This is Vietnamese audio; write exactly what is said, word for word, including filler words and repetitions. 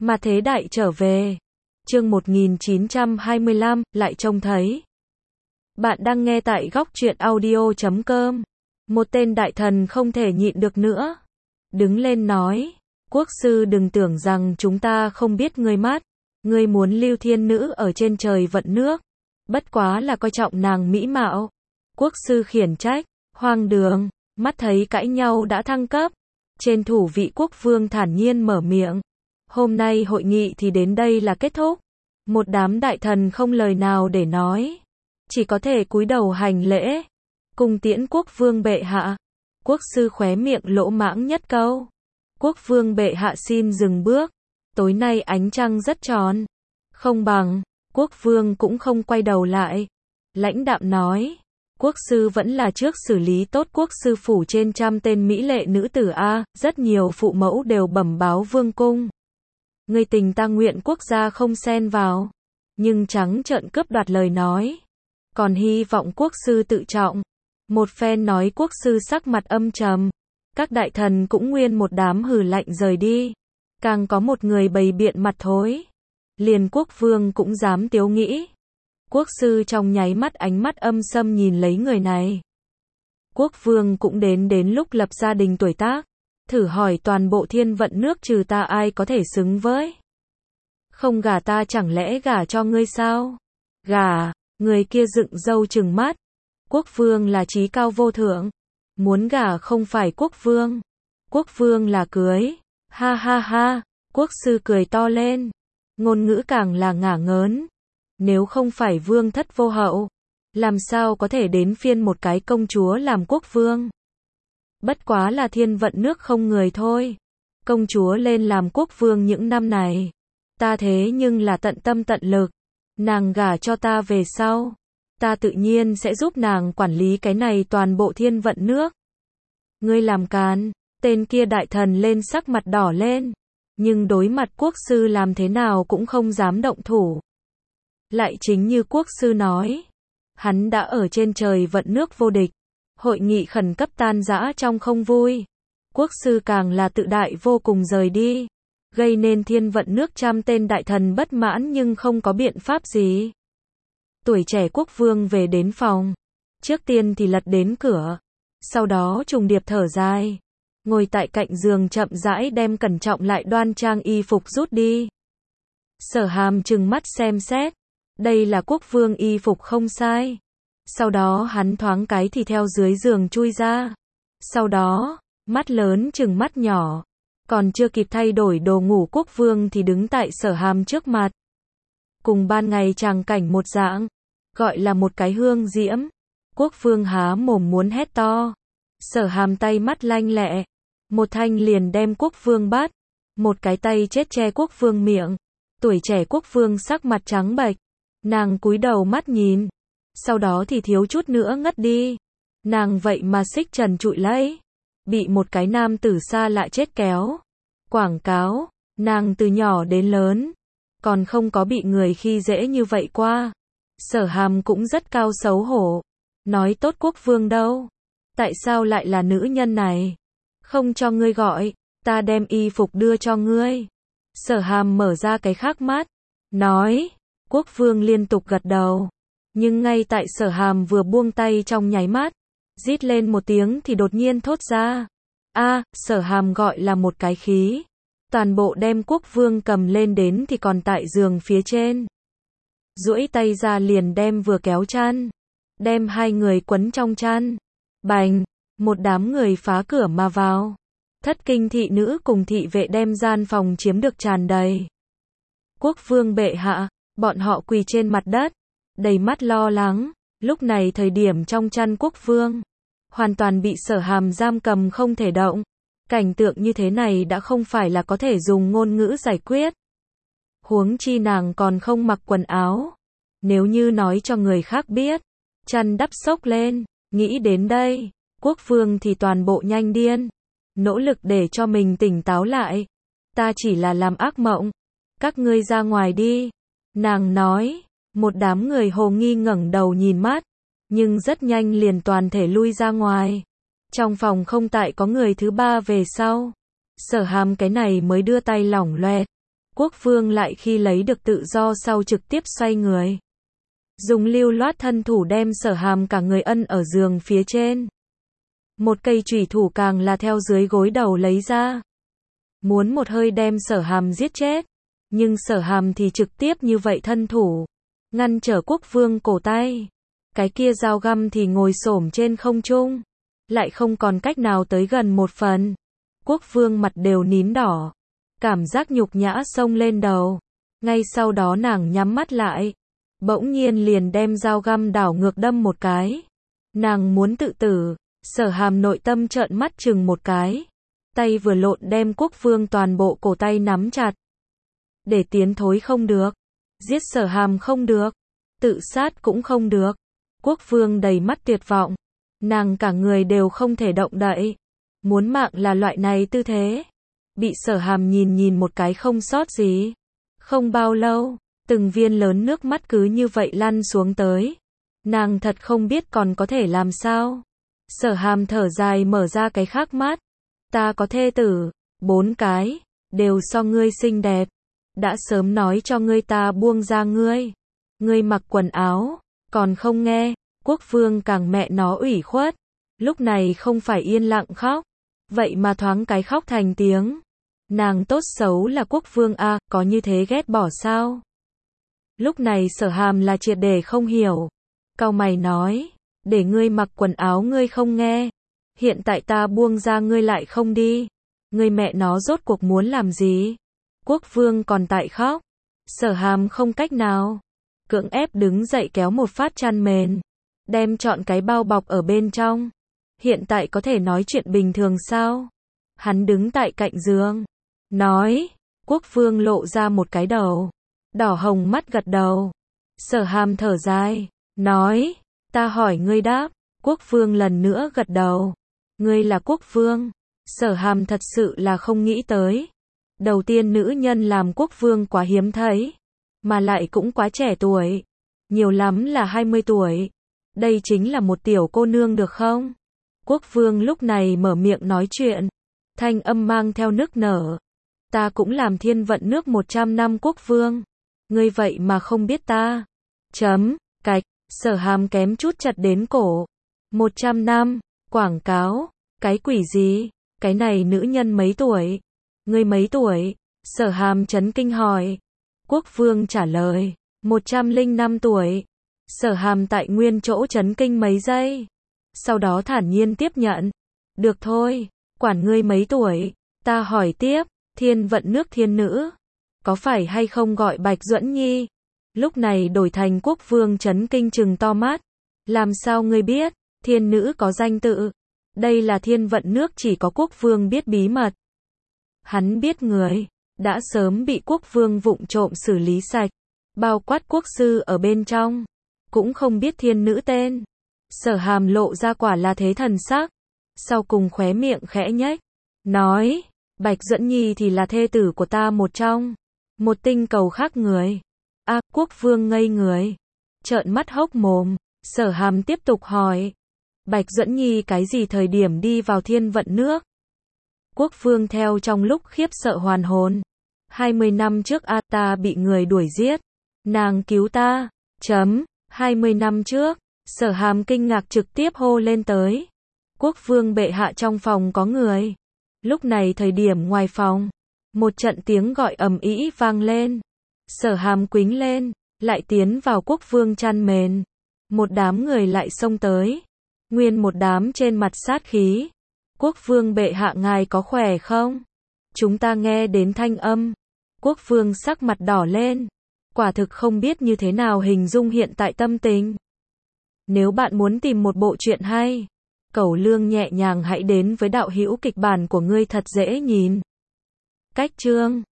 Mà thế đại trở về. Chương một nghìn chín trăm hai mươi lăm, lại trông thấy. Bạn đang nghe tại góc truyện audio chấm com. Một tên đại thần không thể nhịn được nữa. Đứng lên nói, quốc sư đừng tưởng rằng chúng ta không biết ngươi mắt. Ngươi muốn lưu thiên nữ ở trên trời vận nước. Bất quá là coi trọng nàng mỹ mạo. Quốc sư khiển trách, hoang đường, mắt thấy cãi nhau đã thăng cấp. Trên thủ vị quốc vương thản nhiên mở miệng. Hôm nay hội nghị thì đến đây là kết thúc. Một đám đại thần không lời nào để nói. Chỉ có thể cúi đầu hành lễ. Cung tiễn quốc vương bệ hạ. Quốc sư khóe miệng lỗ mãng nhất câu. Quốc vương bệ hạ xin dừng bước. Tối nay ánh trăng rất tròn. Không bằng, quốc vương cũng không quay đầu lại. Lãnh đạm nói. Quốc sư vẫn là trước xử lý tốt quốc sư phủ trên trăm tên mỹ lệ nữ tử A, rất nhiều phụ mẫu đều bẩm báo vương cung. Người tình ta nguyện quốc gia không xen vào. Nhưng trắng trợn cướp đoạt lời nói. Còn hy vọng quốc sư tự trọng. Một phen nói quốc sư sắc mặt âm trầm. Các đại thần cũng nguyên một đám hừ lạnh rời đi. Càng có một người bày biện mặt thối. Liền quốc vương cũng dám tiếu nghĩ. Quốc sư trong nháy mắt ánh mắt âm sâm nhìn lấy người này. Quốc vương cũng đến đến lúc lập gia đình tuổi tác. Thử hỏi toàn bộ thiên vận nước trừ ta ai có thể xứng với. Không gả ta chẳng lẽ gả cho ngươi sao? Gả, người kia dựng râu trừng mắt. Quốc vương là trí cao vô thượng. Muốn gả không phải quốc vương. Quốc vương là cưới. Ha ha ha, quốc sư cười to lên. Ngôn ngữ càng là ngả ngớn. Nếu không phải vương thất vô hậu, làm sao có thể đến phiên một cái công chúa làm quốc vương? Bất quá là thiên vận nước không người thôi. Công chúa lên làm quốc vương những năm này. Ta thế nhưng là tận tâm tận lực. Nàng gả cho ta về sau. Ta tự nhiên sẽ giúp nàng quản lý cái này toàn bộ thiên vận nước. Ngươi làm càn, tên kia đại thần lên sắc mặt đỏ lên. Nhưng đối mặt quốc sư làm thế nào cũng không dám động thủ. Lại chính như quốc sư nói. Hắn đã ở trên trời vận nước vô địch. Hội nghị khẩn cấp tan rã trong không vui. Quốc sư càng là tự đại vô cùng rời đi. Gây nên thiên vận nước trăm tên đại thần bất mãn nhưng không có biện pháp gì. Tuổi trẻ quốc vương về đến phòng. Trước tiên thì lật đến cửa. Sau đó trùng điệp thở dài. Ngồi tại cạnh giường chậm rãi đem cẩn trọng lại đoan trang y phục rút đi. Sở Hàm trừng mắt xem xét. Đây là quốc vương y phục không sai. Sau đó hắn thoáng cái thì theo dưới giường chui ra. Sau đó, mắt lớn trừng mắt nhỏ. Còn chưa kịp thay đổi đồ ngủ quốc vương thì đứng tại Sở Hàm trước mặt. Cùng ban ngày tràng cảnh một dạng. Gọi là một cái hương diễm. Quốc vương há mồm muốn hét to. Sở Hàm tay mắt lanh lẹ. Một thanh liền đem quốc vương bắt. Một cái tay chết che quốc vương miệng. Tuổi trẻ quốc vương sắc mặt trắng bệch. Nàng cúi đầu mắt nhìn. Sau đó thì thiếu chút nữa ngất đi. Nàng vậy mà xích trần trụi lấy. Bị một cái nam tử xa lạ chết kéo. Quảng cáo. Nàng từ nhỏ đến lớn. Còn không có bị người khi dễ như vậy qua. Sở Hàm cũng rất cao xấu hổ. Nói tốt quốc vương đâu. Tại sao lại là nữ nhân này? Không cho ngươi gọi. Ta đem y phục đưa cho ngươi. Sở Hàm mở ra cái khác mắt. Nói. Quốc vương liên tục gật đầu. Nhưng ngay tại Sở Hàm vừa buông tay trong nháy mắt. Rít lên một tiếng thì đột nhiên thốt ra. A, Sở Hàm gọi là một cái khí. Toàn bộ đem quốc vương cầm lên đến thì còn tại giường phía trên. Duỗi tay ra liền đem vừa kéo chăn. Đem hai người quấn trong chăn. Bành, một đám người phá cửa mà vào. Thất kinh thị nữ cùng thị vệ đem gian phòng chiếm được tràn đầy. Quốc vương bệ hạ, bọn họ quỳ trên mặt đất. Đầy mắt lo lắng. Lúc này thời điểm trong chăn quốc vương. Hoàn toàn bị Sở Hàm giam cầm không thể động. Cảnh tượng như thế này đã không phải là có thể dùng ngôn ngữ giải quyết. Huống chi nàng còn không mặc quần áo. Nếu như nói cho người khác biết. Chăn đắp xốc lên. Nghĩ đến đây. Quốc vương thì toàn bộ nhanh điên. Nỗ lực để cho mình tỉnh táo lại. Ta chỉ là làm ác mộng. Các ngươi ra ngoài đi. Nàng nói. Một đám người hồ nghi ngẩng đầu nhìn mắt. Nhưng rất nhanh liền toàn thể lui ra ngoài. Trong phòng không tại có người thứ ba về sau. Sở Hàm cái này mới đưa tay lỏng loẹt. Quốc vương lại khi lấy được tự do sau trực tiếp xoay người. Dùng lưu loát thân thủ đem Sở Hàm cả người ân ở giường phía trên. Một cây chủy thủ càng là theo dưới gối đầu lấy ra. Muốn một hơi đem Sở Hàm giết chết. Nhưng Sở Hàm thì trực tiếp như vậy thân thủ. Ngăn trở quốc vương cổ tay. Cái kia dao găm thì ngồi xổm trên không trung. Lại không còn cách nào tới gần một phần. Quốc vương mặt đều nín đỏ. Cảm giác nhục nhã xông lên đầu. Ngay sau đó nàng nhắm mắt lại. Bỗng nhiên liền đem dao găm đảo ngược đâm một cái. Nàng muốn tự tử. Sở Hàm nội tâm trợn mắt chừng một cái. Tay vừa lộn đem quốc vương toàn bộ cổ tay nắm chặt. Để tiến thối không được. Giết Sở Hàm không được. Tự sát cũng không được. Quốc vương đầy mắt tuyệt vọng. Nàng cả người đều không thể động đậy. Muốn mạng là loại này tư thế. Bị Sở Hàm nhìn nhìn một cái không sót gì. Không bao lâu, từng viên lớn nước mắt cứ như vậy lăn xuống tới. Nàng thật không biết còn có thể làm sao. Sở Hàm thở dài mở ra cái khác mắt. Ta có thê tử, bốn cái, đều so ngươi xinh đẹp. Đã sớm nói cho ngươi ta buông ra ngươi. Ngươi mặc quần áo, còn không nghe. Quốc vương càng mẹ nó ủy khuất. Lúc này không phải yên lặng khóc. Vậy mà thoáng cái khóc thành tiếng. Nàng tốt xấu là quốc vương a, có như thế ghét bỏ sao? Lúc này Sở Hàm là triệt để không hiểu. Cau mày nói, để ngươi mặc quần áo ngươi không nghe. Hiện tại ta buông ra ngươi lại không đi. Ngươi mẹ nó rốt cuộc muốn làm gì? Quốc vương còn tại khóc. Sở Hàm không cách nào. Cưỡng ép đứng dậy kéo một phát chăn mền. Đem trọn cái bao bọc ở bên trong. Hiện tại có thể nói chuyện bình thường sao? Hắn đứng tại cạnh giường. Nói. Quốc vương lộ ra một cái đầu. Đỏ hồng mắt gật đầu. Sở Hàm thở dài. Nói. Ta hỏi ngươi đáp. Quốc vương lần nữa gật đầu. Ngươi là quốc vương. Sở Hàm thật sự là không nghĩ tới. Đầu tiên nữ nhân làm quốc vương quá hiếm thấy. Mà lại cũng quá trẻ tuổi. Nhiều lắm là hai mươi tuổi. Đây chính là một tiểu cô nương được không? Quốc vương lúc này mở miệng nói chuyện. Thanh âm mang theo nức nở. Ta cũng làm thiên vận nước một trăm năm quốc vương. Ngươi vậy mà không biết ta. Chấm, cạch, Sở Hàm kém chút chặt đến cổ. một trăm năm, quảng cáo, cái quỷ gì? Cái này nữ nhân mấy tuổi? Ngươi mấy tuổi? Sở Hàm chấn kinh hỏi. Quốc vương trả lời, một trăm lẻ năm tuổi. Sở Hàm tại nguyên chỗ chấn kinh mấy giây. Sau đó thản nhiên tiếp nhận. Được thôi, quản ngươi mấy tuổi. Ta hỏi tiếp, thiên vận nước thiên nữ. Có phải hay không gọi Bạch Duẫn Nhi? Lúc này đổi thành quốc vương chấn kinh trừng to mắt. Làm sao ngươi biết, thiên nữ có danh tự? Đây là thiên vận nước chỉ có quốc vương biết bí mật. Hắn biết người, đã sớm bị quốc vương vụng trộm xử lý sạch. Bao quát quốc sư ở bên trong. Cũng không biết thiên nữ tên. Sở Hàm lộ ra quả là thế thần sắc. Sau cùng khóe miệng khẽ nhếch. Nói, Bạch Duẫn Nhi thì là thê tử của ta một trong. Một tinh cầu khác người. A, à, quốc vương ngây người. Trợn mắt hốc mồm. Sở Hàm tiếp tục hỏi. Bạch Duẫn Nhi cái gì thời điểm đi vào thiên vận nước? Quốc vương theo trong lúc khiếp sợ hoàn hồn. hai mươi năm trước a ta bị người đuổi giết. Nàng cứu ta. Chấm. hai mươi năm trước. Sở Hàm kinh ngạc trực tiếp hô lên tới. Quốc vương bệ hạ trong phòng có người. Lúc này thời điểm ngoài phòng. Một trận tiếng gọi ầm ĩ vang lên. Sở Hàm quính lên. Lại tiến vào quốc vương chăn mền. Một đám người lại xông tới. Nguyên một đám trên mặt sát khí. Quốc vương bệ hạ ngài có khỏe không? Chúng ta nghe đến thanh âm. Quốc vương sắc mặt đỏ lên. Quả thực không biết như thế nào hình dung hiện tại tâm tình. Nếu bạn muốn tìm một bộ truyện hay, cẩu lương nhẹ nhàng hãy đến với đạo hữu kịch bản của ngươi thật dễ nhìn. Cách chương